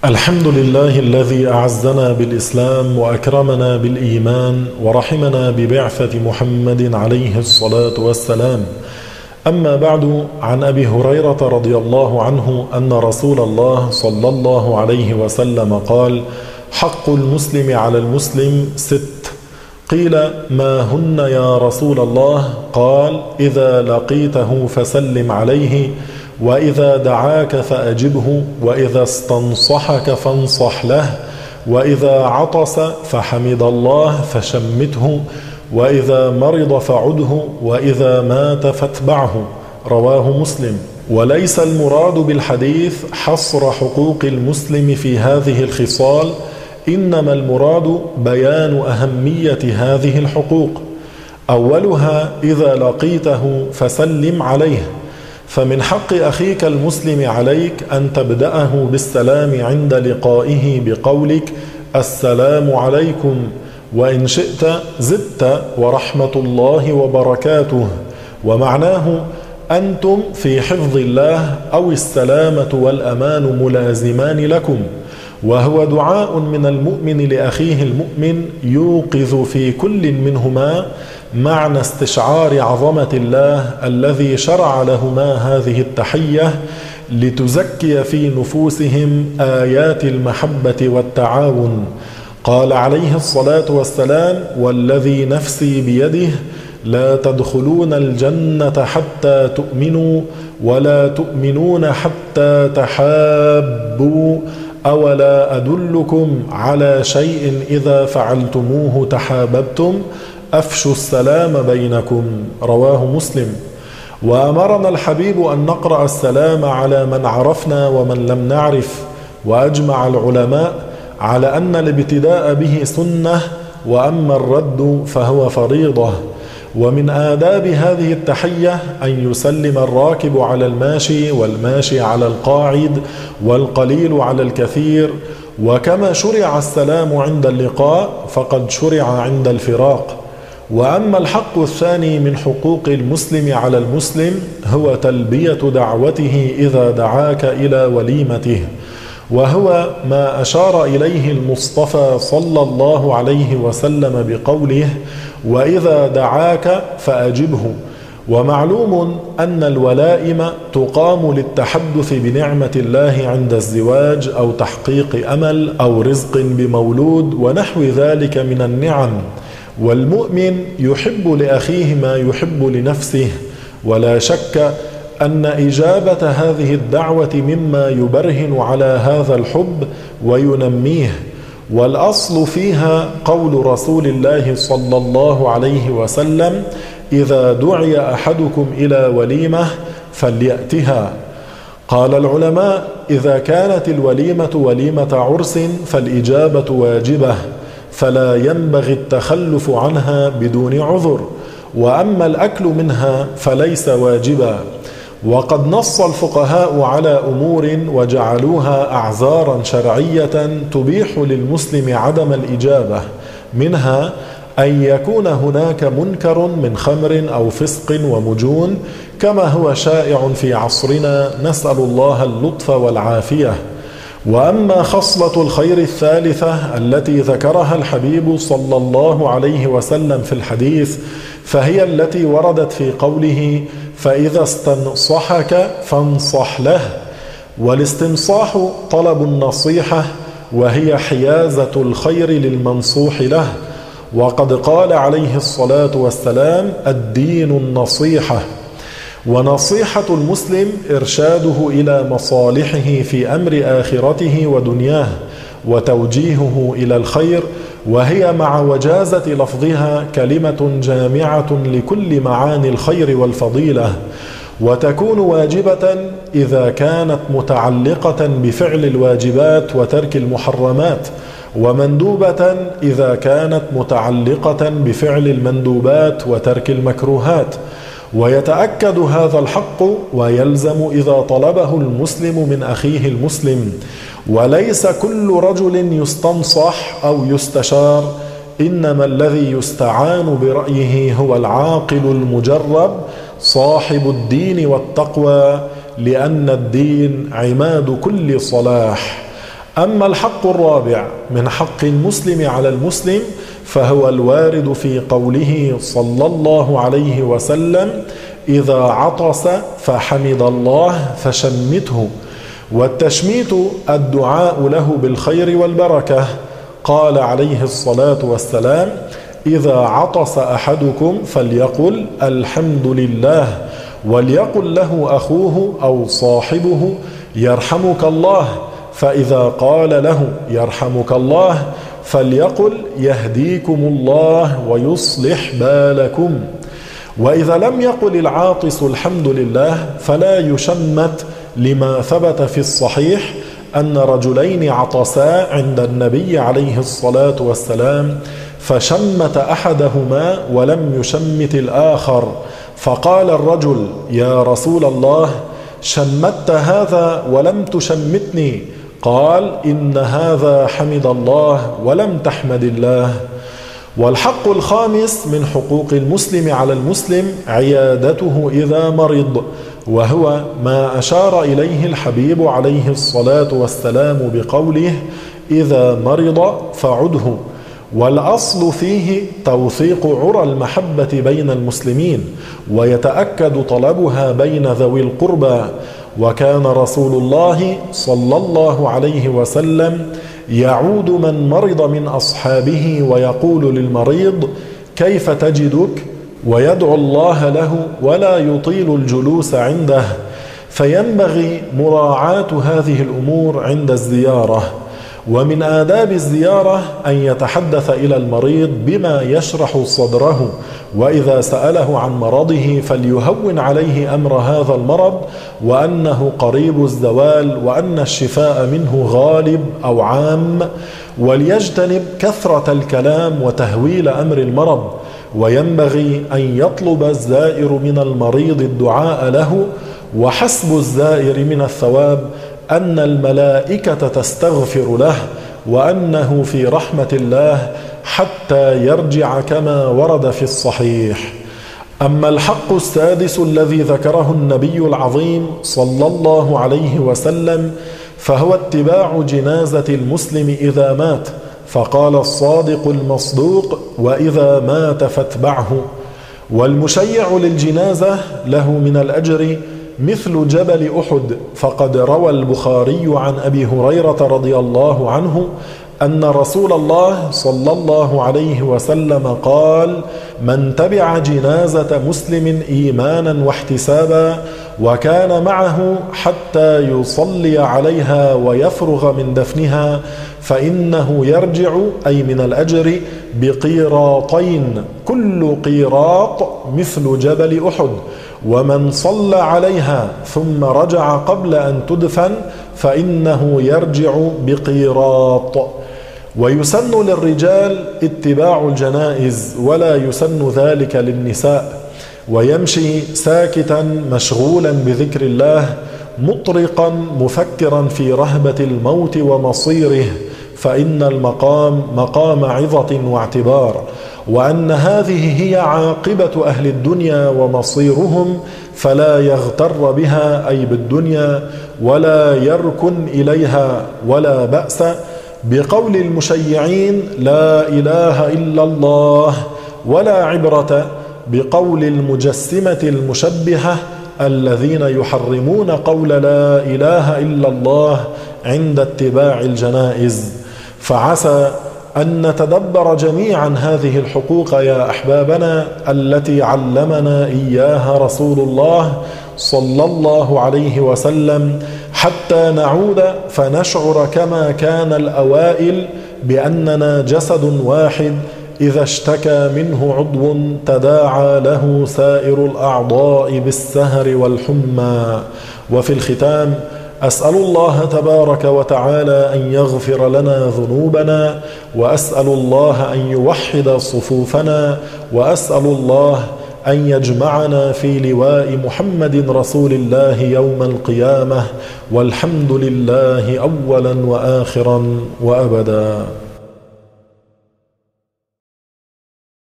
الحمد لله الذي أعزنا بالإسلام وأكرمنا بالإيمان ورحمنا ببعثة محمد عليه الصلاة والسلام. أما بعد، عن أبي هريرة رضي الله عنه أن رسول الله صلى الله عليه وسلم قال: حق المسلم على المسلم 6. قيل: ما هن يا رسول الله؟ قال: إذا لقيته فسلم عليه، وإذا دعاك فأجبه، وإذا استنصحك فانصح له، وإذا عطس فحمد الله فشمته، وإذا مرض فعده، وإذا مات فاتبعه. رواه مسلم. وليس المراد بالحديث حصر حقوق المسلم في هذه الخصال، إنما المراد بيان أهمية هذه الحقوق. أولها: إذا لقيته فسلم عليه، فمن حق أخيك المسلم عليك أن تبدأه بالسلام عند لقائه بقولك: السلام عليكم، وإن شئت زدت: ورحمة الله وبركاته، ومعناه أنتم في حفظ الله، أو السلامة والأمان ملازمان لكم. وهو دعاء من المؤمن لأخيه المؤمن يوقظ في كل منهما معنى استشعار عظمة الله الذي شرع لهما هذه التحية لتزكي في نفوسهم آيات المحبة والتعاون. قال عليه الصلاة والسلام: والذي نفسي بيده لا تدخلون الجنة حتى تؤمنوا، ولا تؤمنون حتى تحابوا، أولا أدلكم على شيء إذا فعلتموه تحاببتم؟ أفشوا السلام بينكم. رواه مسلم. وأمرنا الحبيب أن نقرأ السلام على من عرفنا ومن لم نعرف، وأجمع العلماء على أن الابتداء به سنة، وأما الرد فهو فريضة. ومن آداب هذه التحية أن يسلم الراكب على الماشي، والماشي على القاعد، والقليل على الكثير. وكما شرع السلام عند اللقاء فقد شرع عند الفراق. وأما الحق الثاني من حقوق المسلم على المسلم هو تلبية دعوته إذا دعاك إلى وليمته، وهو ما أشار إليه المصطفى صلى الله عليه وسلم بقوله: وإذا دعاك فأجبه. ومعلوم أن الولائم تقام للتحدث بنعمة الله عند الزواج، أو تحقيق أمل، أو رزق بمولود، ونحو ذلك من النعم. والمؤمن يحب لأخيه ما يحب لنفسه، ولا شك أن إجابة هذه الدعوة مما يبرهن على هذا الحب وينميه. والأصل فيها قول رسول الله صلى الله عليه وسلم: إذا دعي أحدكم إلى وليمة فليأتها. قال العلماء: إذا كانت الوليمة وليمة عرس فالإجابة واجبة، فلا ينبغي التخلف عنها بدون عذر، وأما الأكل منها فليس واجبا. وقد نص الفقهاء على أمور وجعلوها أعذارا شرعية تبيح للمسلم عدم الإجابة، منها أن يكون هناك منكر من خمر أو فسق ومجون، كما هو شائع في عصرنا، نسأل الله اللطف والعافية. وأما خصلة الخير الثالثة التي ذكرها الحبيب صلى الله عليه وسلم في الحديث، فهي التي وردت في قوله: فإذا استنصحك فانصح له. والاستنصاح طلب النصيحة، وهي حيازة الخير للمنصوح له. وقد قال عليه الصلاة والسلام: الدين النصيحة. ونصيحة المسلم إرشاده إلى مصالحه في أمر آخرته ودنياه، وتوجيهه إلى الخير، وهي مع وجازة لفظها كلمة جامعة لكل معاني الخير والفضيلة. وتكون واجبة إذا كانت متعلقة بفعل الواجبات وترك المحرمات، ومندوبة إذا كانت متعلقة بفعل المندوبات وترك المكروهات. ويتأكد هذا الحق ويلزم إذا طلبه المسلم من أخيه المسلم. وليس كل رجل يستنصح أو يستشار، إنما الذي يستعان برأيه هو العاقل المجرب صاحب الدين والتقوى، لأن الدين عماد كل صلاح. أما الحق الرابع من حق المسلم على المسلم فهو الوارد في قوله صلى الله عليه وسلم: إذا عطس فحمد الله فشمته. والتشميت الدعاء له بالخير والبركة. قال عليه الصلاة والسلام: إذا عطس أحدكم فليقل الحمد لله، وليقل له أخوه أو صاحبه يرحمك الله، فإذا قال له يرحمك الله فليقل يهديكم الله ويصلح بالكم. وإذا لم يقل العاطس الحمد لله فلا يشمت، لما ثبت في الصحيح أن رجلين عطسا عند النبي عليه الصلاة والسلام، فشمت أحدهما ولم يشمت الآخر، فقال الرجل: يا رسول الله، شمت هذا ولم تشمتني. قال: إن هذا حمد الله ولم تحمد الله. والحق الخامس من حقوق المسلم على المسلم عيادته إذا مرض، وهو ما أشار إليه الحبيب عليه الصلاة والسلام بقوله: إذا مرض فعده. والأصل فيه توثيق عرى المحبة بين المسلمين، ويتأكد طلبها بين ذوي القربى. وكان رسول الله صلى الله عليه وسلم يعود من مرض من أصحابه ويقول للمريض: كيف تجدك؟ ويدعو الله له ولا يطيل الجلوس عنده. فينبغي مراعاة هذه الأمور عند الزيارة. ومن آداب الزيارة أن يتحدث إلى المريض بما يشرح صدره، وإذا سأله عن مرضه فليهون عليه أمر هذا المرض، وأنه قريب الزوال، وأن الشفاء منه غالب أو عام، وليجتنب كثرة الكلام وتهويل أمر المرض. وينبغي أن يطلب الزائر من المريض الدعاء له، وحسب الزائر من الثواب أن الملائكة تستغفر له، وأنه في رحمة الله حتى يرجع كما ورد في الصحيح. أما الحق السادس الذي ذكره النبي العظيم صلى الله عليه وسلم فهو اتباع جنازة المسلم إذا مات، فقال الصادق المصدوق: وإذا مات فاتبعه. والمشيع للجنازة له من الأجر مثل جبل أحد. فقد روى البخاري عن أبي هريرة رضي الله عنه أن رسول الله صلى الله عليه وسلم قال: من تبع جنازة مسلم إيمانا واحتسابا وكان معه حتى يصلي عليها ويفرغ من دفنها فإنه يرجع، أي من الأجر، بقيراطين، كل قيراط مثل جبل أحد. ومن صلى عليها ثم رجع قبل أن تدفن فإنه يرجع بقيراط. ويسن للرجال اتباع الجنائز، ولا يسن ذلك للنساء. ويمشي ساكتا مشغولا بذكر الله، مطرقا مفكرا في رهبة الموت ومصيره، فإن المقام مقام عظة واعتبار، وأن هذه هي عاقبة أهل الدنيا ومصيرهم، فلا يغتر بها، أي بالدنيا، ولا يركن إليها، ولا بأس بقول المشيعين: لا إله إلا الله، ولا عبرة بقول المجسمة المشبهة الذين يحرمون قول لا إله إلا الله عند اتباع الجنائز. فعسى أن نتدبر جميعا هذه الحقوق يا أحبابنا التي علمنا إياها رسول الله صلى الله عليه وسلم، حتى نعود فنشعر كما كان الأوائل بأننا جسد واحد، إذا اشتكى منه عضو تداعى له سائر الأعضاء بالسهر والحمى. وفي الختام أسأل الله تبارك وتعالى أن يغفر لنا ذنوبنا، وأسأل الله أن يوحد صفوفنا، وأسأل الله أن يجمعنا في لواء محمد رسول الله يوم القيامة، والحمد لله أولا وآخرا وأبدا.